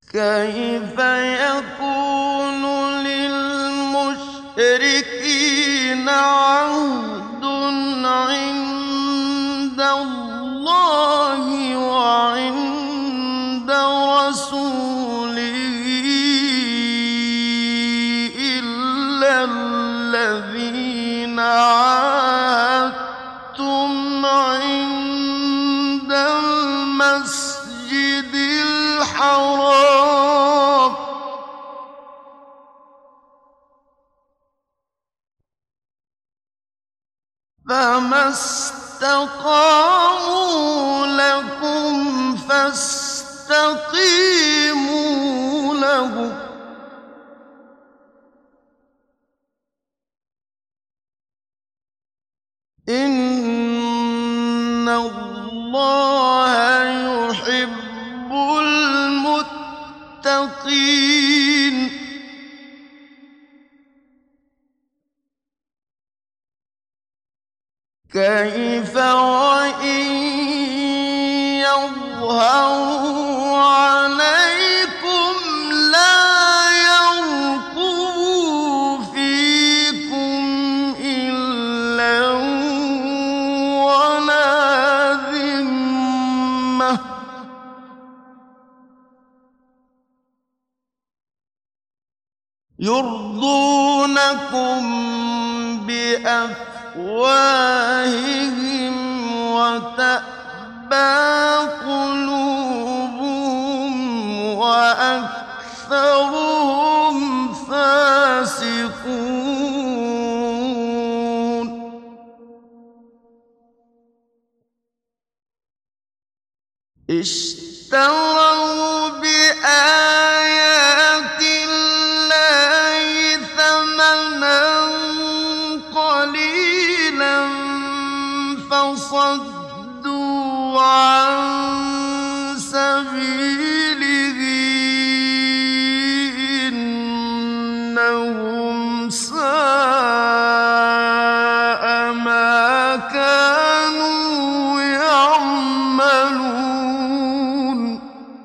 كيف يكون للمشركين عهد عند الله وعند رسوله إلا الذين عاهدتم عند المسجد الحرام فما استقاموا لكم فاستقيموا لهم إن الله يحب المتقين كيف وإن يظهروا عليكم لا يرقبوا فيكم إلا ولا ذمة يرضونكم بأفواههم وتأبى قلوبهم وأكثرهم فاسقون اشتروا بآيات الله ثمنا قليلا فصدوا عن سبيله إنهم ساء ما كانوا يعملون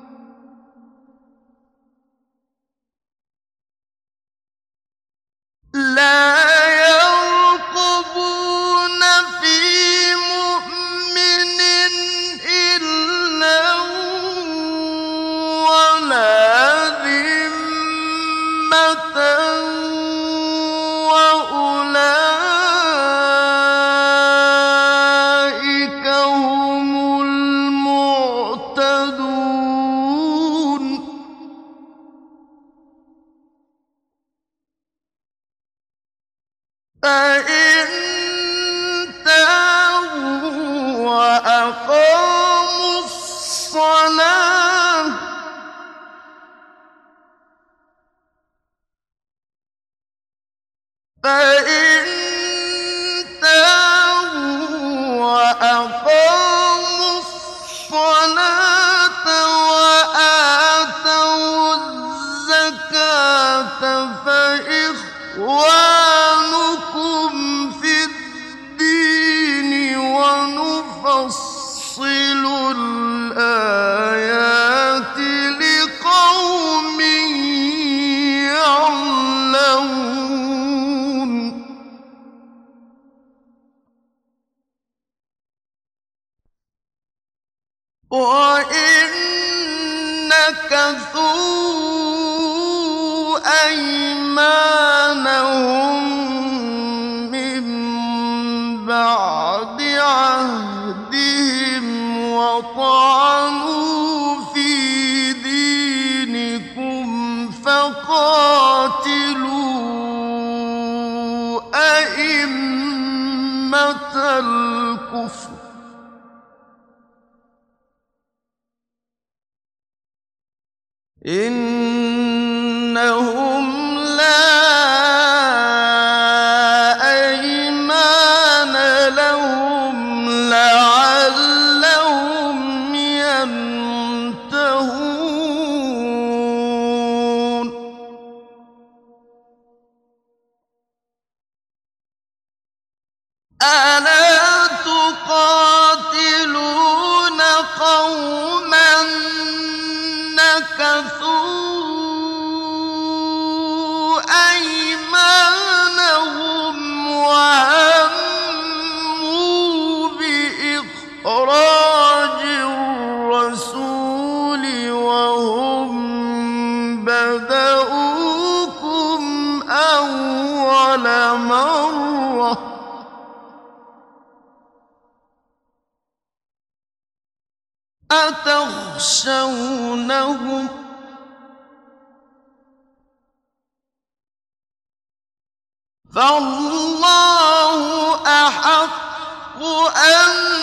لا يرقبون في مؤمن إلا ولا ذمة وأولئك هم المعتدون فإن تابوا وأقاموا الصلاة فإن تابوا وأقاموا الصلاة وآتوا الزكاة فإخوانكم في الدين ونفصل الآيات لقوم يعلمون وإن نكثوا أيمانهم من بعد عهدهم وطعنوا في دينكم فقاتلوا أئمة الكفر إنهم لا أيمان لهم لعلهم ينتهون ألا تقاتلون قوما نكثوا أيمانهم وهموا بإخراج الرسول وهم بدؤوكم أول مرة أتخشونهم فالله أحق أن